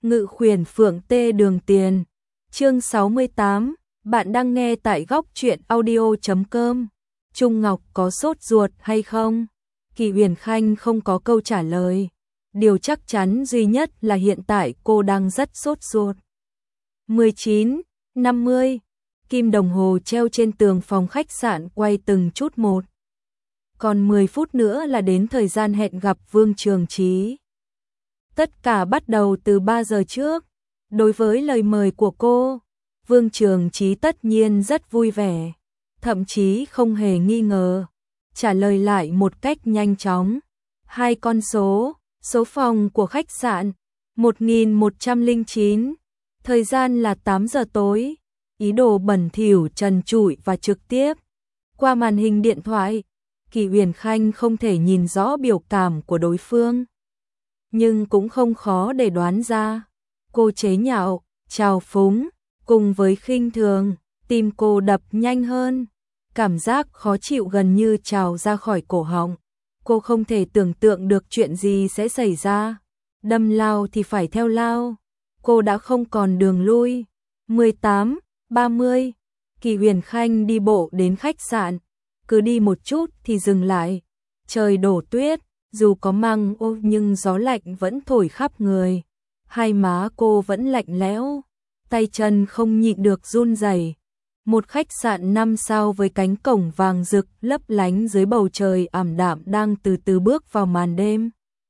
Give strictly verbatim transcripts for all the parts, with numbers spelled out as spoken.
Ngự khuyển Phượng Tê Đường Tiền. Chương sáu mươi tám, bạn đang nghe tại góc truyện audio chấm com. Trung Ngọc có sốt ruột hay không? Kỳ Uyển Khanh không có câu trả lời. Điều chắc chắn duy nhất là hiện tại cô đang rất sốt ruột. mười chín, năm mươi. Kim đồng hồ treo trên tường phòng khách sạn quay từng chút một. Còn mười phút nữa là đến thời gian hẹn gặp Vương Trường Chí. Tất cả bắt đầu từ ba giờ trước. Đối với lời mời của cô, Vương Trường Chí tất nhiên rất vui vẻ, thậm chí không hề nghi ngờ, trả lời lại một cách nhanh chóng. Hai con số, số phòng của khách sạn, một nghìn một trăm lẻ chín, thời gian là tám giờ tối, ý đồ bẩn thỉu trần trụi và trực tiếp. Qua màn hình điện thoại, Kỳ Uyển Khanh không thể nhìn rõ biểu cảm của đối phương, nhưng cũng không khó để đoán ra. Cô chế nhạo, trào phúng, cùng với khinh thường, tim cô đập nhanh hơn, cảm giác khó chịu gần như trào ra khỏi cổ họng. Cô không thể tưởng tượng được chuyện gì sẽ xảy ra. Đâm lao thì phải theo lao. Cô đã không còn đường lui. mười tám, ba mươi. Kỳ Uyển Khanh đi bộ đến khách sạn. Cứ đi một chút thì dừng lại. Trời đổ tuyết, dù có măng ô nhưng gió lạnh vẫn thổi khắp người. Hai má cô vẫn lạnh lẽo, tay chân không nhịn được run rẩy. Một khách sạn năm sao với cánh cổng vàng rực lấp lánh dưới bầu trời ảm đạm đang từ từ bước vào màn đêm.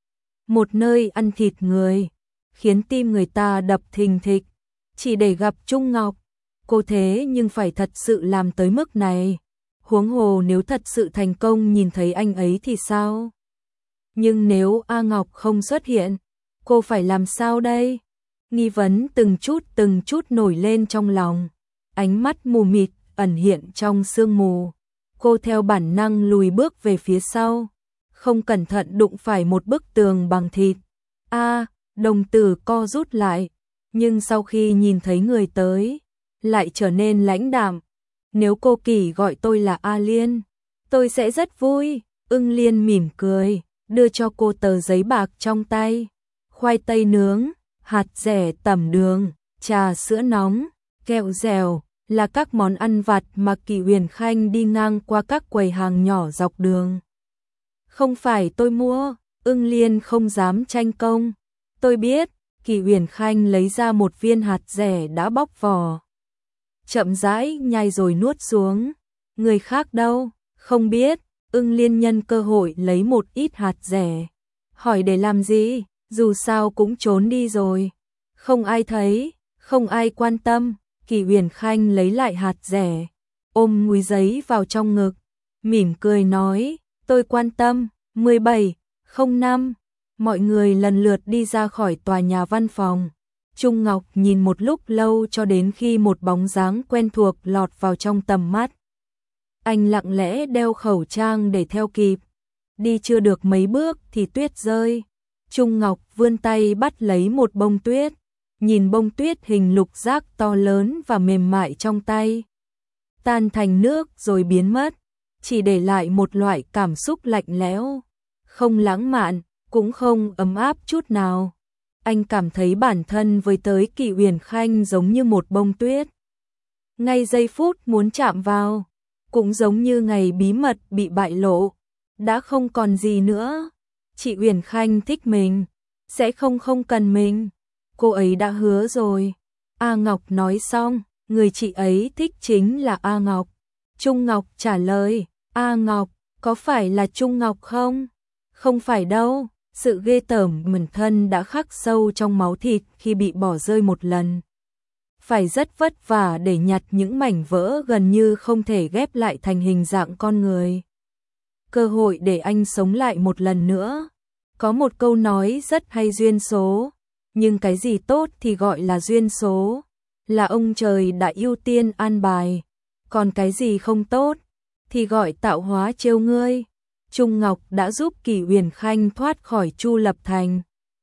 Một nơi ăn thịt người, khiến tim người ta đập thình thịch. Chỉ để gặp Trung Ngọc, cô thế nhưng phải thật sự làm tới mức này. Huống hồ nếu thật sự thành công nhìn thấy anh ấy thì sao? Nhưng nếu A Ngọc không xuất hiện, cô phải làm sao đây? Nghi vấn từng chút từng chút nổi lên trong lòng. Ánh mắt mù mịt ẩn hiện trong sương mù. Cô theo bản năng lùi bước về phía sau, không cẩn thận đụng phải một bức tường bằng thịt. A, đồng tử co rút lại, nhưng sau khi nhìn thấy người tới, lại trở nên lãnh đạm. Nếu cô Kỳ gọi tôi là A Liên, tôi sẽ rất vui. Ưng Liên mỉm cười, đưa cho cô tờ giấy bạc trong tay. Khoai tây nướng, hạt dẻ tẩm đường, trà sữa nóng, kẹo dẻo là các món ăn vặt mà Kỳ Uyển Khanh đi ngang qua các quầy hàng nhỏ dọc đường. Không phải tôi mua, Ưng Liên không dám tranh công. Tôi biết. Kỳ Uyển Khanh lấy ra một viên hạt dẻ đã bóc vỏ, chậm rãi nhai rồi nuốt xuống. Người khác đâu? Không biết. Ưng Liên nhân cơ hội lấy một ít hạt dẻ. Hỏi để làm gì? Dù sao cũng trốn đi rồi. Không ai thấy, không ai quan tâm. Kỳ Uyển Khanh lấy lại hạt dẻ, ôm múi giấy vào trong ngực, mỉm cười nói, tôi quan tâm. Mười bảy, không năm. Mọi người lần lượt đi ra khỏi tòa nhà văn phòng. Trung Ngọc nhìn một lúc lâu cho đến khi một bóng dáng quen thuộc lọt vào trong tầm mắt. Anh lặng lẽ đeo khẩu trang để theo kịp. Đi chưa được mấy bước thì tuyết rơi. Trung Ngọc vươn tay bắt lấy một bông tuyết, nhìn bông tuyết hình lục giác to lớn và mềm mại trong tay, tan thành nước rồi biến mất, chỉ để lại một loại cảm xúc lạnh lẽo, không lãng mạn, cũng không ấm áp chút nào. Anh cảm thấy bản thân với tới Kỳ Uyển Khanh giống như một bông tuyết. Ngay giây phút muốn chạm vào, cũng giống như ngày bí mật bị bại lộ, đã không còn gì nữa. Chị Uyển Khanh thích mình, sẽ không không cần mình. Cô ấy đã hứa rồi. A Ngọc nói xong, người chị ấy thích chính là A Ngọc. Trung Ngọc trả lời, A Ngọc, có phải là Trung Ngọc không? Không phải đâu, sự ghê tởm bản thân đã khắc sâu trong máu thịt khi bị bỏ rơi một lần. Phải rất vất vả để nhặt những mảnh vỡ gần như không thể ghép lại thành hình dạng con người. Cơ hội để anh sống lại một lần nữa. Có một câu nói rất hay, duyên số. Nhưng cái gì tốt thì gọi là duyên số, là ông trời đã ưu tiên an bài. Còn cái gì không tốt thì gọi tạo hóa trêu ngươi. Trung Ngọc đã giúp Kỳ Uyển Khanh thoát khỏi Chu Lập Thành.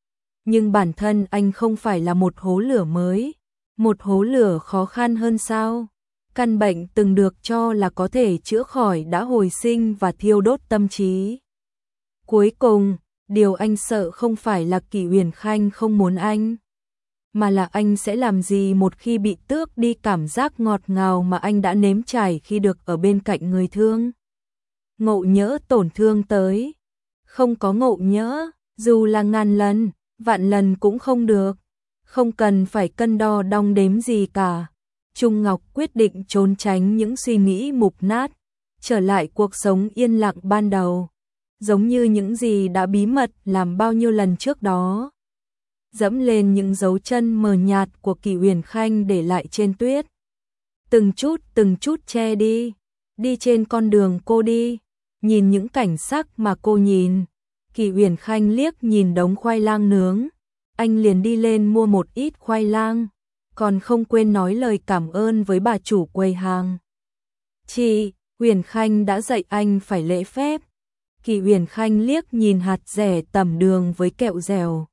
Nhưng bản thân anh không phải là một hố lửa mới. Một hố lửa khó khăn hơn sao? Căn bệnh từng được cho là có thể chữa khỏi đã hồi sinh và thiêu đốt tâm trí. Cuối cùng, điều anh sợ không phải là Kỳ Uyển Khanh không muốn anh, mà là anh sẽ làm gì một khi bị tước đi cảm giác ngọt ngào mà anh đã nếm trải khi được ở bên cạnh người thương. Ngộ nhỡ tổn thương tới. Không có ngộ nhỡ, dù là ngàn lần, vạn lần cũng không được. Không cần phải cân đo đong đếm gì cả. Trung Ngọc quyết định trốn tránh những suy nghĩ mục nát, trở lại cuộc sống yên lặng ban đầu, giống như những gì đã bí mật làm bao nhiêu lần trước đó. Dẫm lên những dấu chân mờ nhạt của Kỷ Uyển Khanh để lại trên tuyết. Từng chút từng chút che đi, đi trên con đường cô đi, nhìn những cảnh sắc mà cô nhìn. Kỷ Uyển Khanh liếc nhìn đống khoai lang nướng, anh liền đi lên mua một ít khoai lang, còn không quên nói lời cảm ơn với bà chủ quầy hàng. Chị, Uyển Khanh đã dạy anh phải lễ phép. Kỷ Uyển Khanh liếc nhìn hạt dẻ tẩm đường với kẹo dẻo.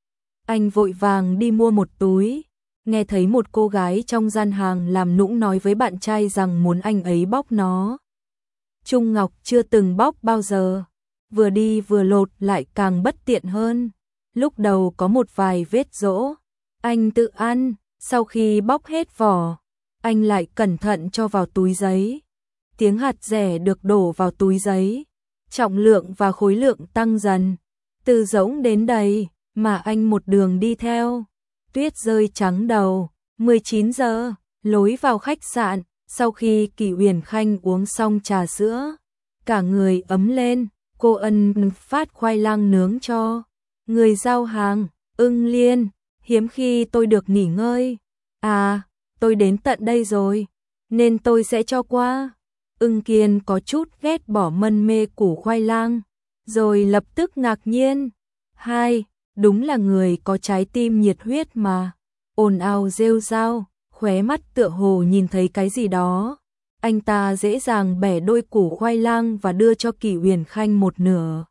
Anh vội vàng đi mua một túi, nghe thấy một cô gái trong gian hàng làm nũng nói với bạn trai rằng muốn anh ấy bóc nó. Trung Ngọc chưa từng bóc bao giờ, vừa đi vừa lột lại càng bất tiện hơn. Lúc đầu có một vài vết rỗ, anh tự ăn, sau khi bóc hết vỏ, anh lại cẩn thận cho vào túi giấy. Tiếng hạt dẻ được đổ vào túi giấy, trọng lượng và khối lượng tăng dần, từ rỗng đến đầy, mà anh một đường đi theo. Tuyết rơi trắng đầu, mười chín giờ, lối vào khách sạn, sau khi Kỷ Uyển Khanh uống xong trà sữa, cả người ấm lên, cô ân phát khoai lang nướng cho người giao hàng. Ưng Liên, hiếm khi tôi được nghỉ ngơi. À, tôi đến tận đây rồi, nên tôi sẽ cho qua. Ưng Kiên có chút ghét bỏ mân mê củ khoai lang, rồi lập tức ngạc nhiên. Hai, đúng là người có trái tim nhiệt huyết mà. Ồn ào rêu rao, khóe mắt tựa hồ nhìn thấy cái gì đó. Anh ta dễ dàng bẻ đôi củ khoai lang và đưa cho Kỷ Uyển Khanh một nửa.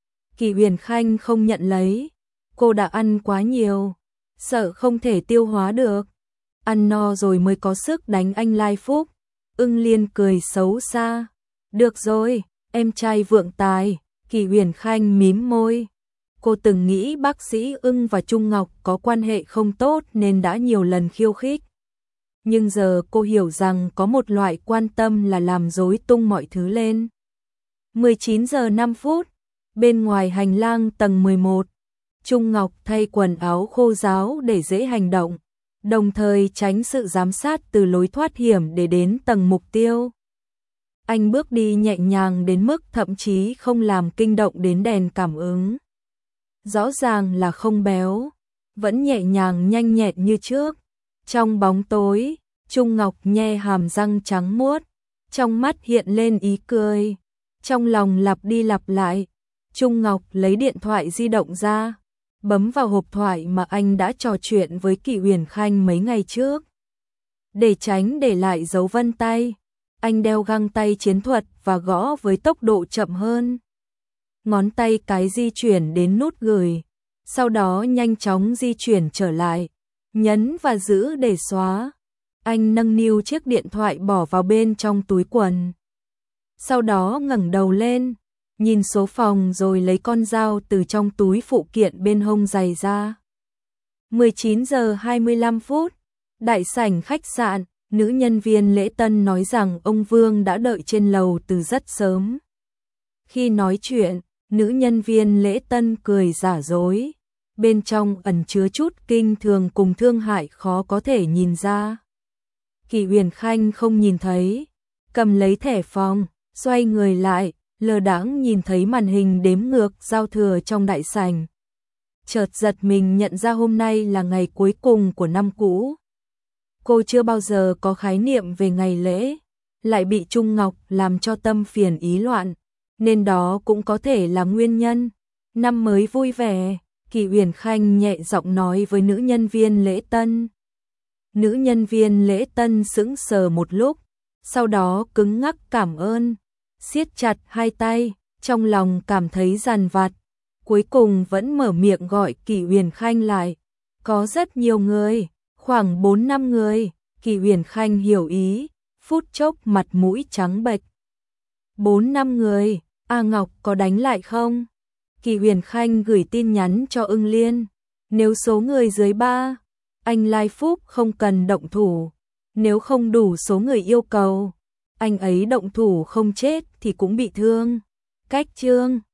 Kỷ Uyển Khanh không nhận lấy, cô đã ăn quá nhiều, sợ không thể tiêu hóa được. Ăn no rồi mới có sức đánh anh Lai Phúc. Ưng Liên cười xấu xa. Được rồi, em trai vượng tài. Kỷ Uyển Khanh mím môi. Cô từng nghĩ bác sĩ Ưng và Trung Ngọc có quan hệ không tốt nên đã nhiều lần khiêu khích. Nhưng giờ cô hiểu rằng có một loại quan tâm là làm rối tung mọi thứ lên. mười chín giờ năm phút, bên ngoài hành lang tầng mười một, Trung Ngọc thay quần áo khô ráo để dễ hành động, đồng thời tránh sự giám sát từ lối thoát hiểm để đến tầng mục tiêu. Anh bước đi nhẹ nhàng đến mức thậm chí không làm kinh động đến đèn cảm ứng. Rõ ràng là không béo, vẫn nhẹ nhàng nhanh nhẹn như trước. Trong bóng tối, Trung Ngọc nhe hàm răng trắng muốt, trong mắt hiện lên ý cười, trong lòng lặp đi lặp lại. Trung Ngọc lấy điện thoại di động ra, bấm vào hộp thoại mà anh đã trò chuyện với Kỷ Uyển Khanh mấy ngày trước. Để tránh để lại dấu vân tay, anh đeo găng tay chiến thuật và gõ với tốc độ chậm hơn. Ngón tay cái di chuyển đến nút gửi, sau đó nhanh chóng di chuyển trở lại, nhấn và giữ để xóa. Anh nâng niu chiếc điện thoại bỏ vào bên trong túi quần. Sau đó ngẩng đầu lên, nhìn số phòng rồi lấy con dao từ trong túi phụ kiện bên hông giày ra. mười chín giờ hai mươi lăm phút, đại sảnh khách sạn, nữ nhân viên lễ tân nói rằng ông Vương đã đợi trên lầu từ rất sớm. Khi nói chuyện, nữ nhân viên lễ tân cười giả dối, bên trong ẩn chứa chút kinh thường cùng thương hại khó có thể nhìn ra. Kỷ Uyển Khanh không nhìn thấy, cầm lấy thẻ phòng, xoay người lại, lờ đãng nhìn thấy màn hình đếm ngược giao thừa trong đại sảnh. Chợt giật mình nhận ra hôm nay là ngày cuối cùng của năm cũ. Cô chưa bao giờ có khái niệm về ngày lễ, lại bị Trung Ngọc làm cho tâm phiền ý loạn, nên đó cũng có thể là nguyên nhân. Năm mới vui vẻ, Kỷ Uyển Khanh nhẹ giọng nói với nữ nhân viên lễ tân. Nữ nhân viên lễ tân sững sờ một lúc, sau đó cứng ngắc cảm ơn, siết chặt hai tay, trong lòng cảm thấy dằn vặt, cuối cùng vẫn mở miệng gọi Kỷ Uyển Khanh lại. Có rất nhiều người, khoảng bốn năm người. Kỷ Uyển Khanh hiểu ý, phút chốc mặt mũi trắng bệch. Bốn năm người, A Ngọc có đánh lại không? Kỷ Uyển Khanh gửi tin nhắn cho Ưng Liên. Nếu số người dưới ba, anh Lai Phúc không cần động thủ, nếu không đủ số người yêu cầu, anh ấy động thủ không chết thì cũng bị thương. Cách chương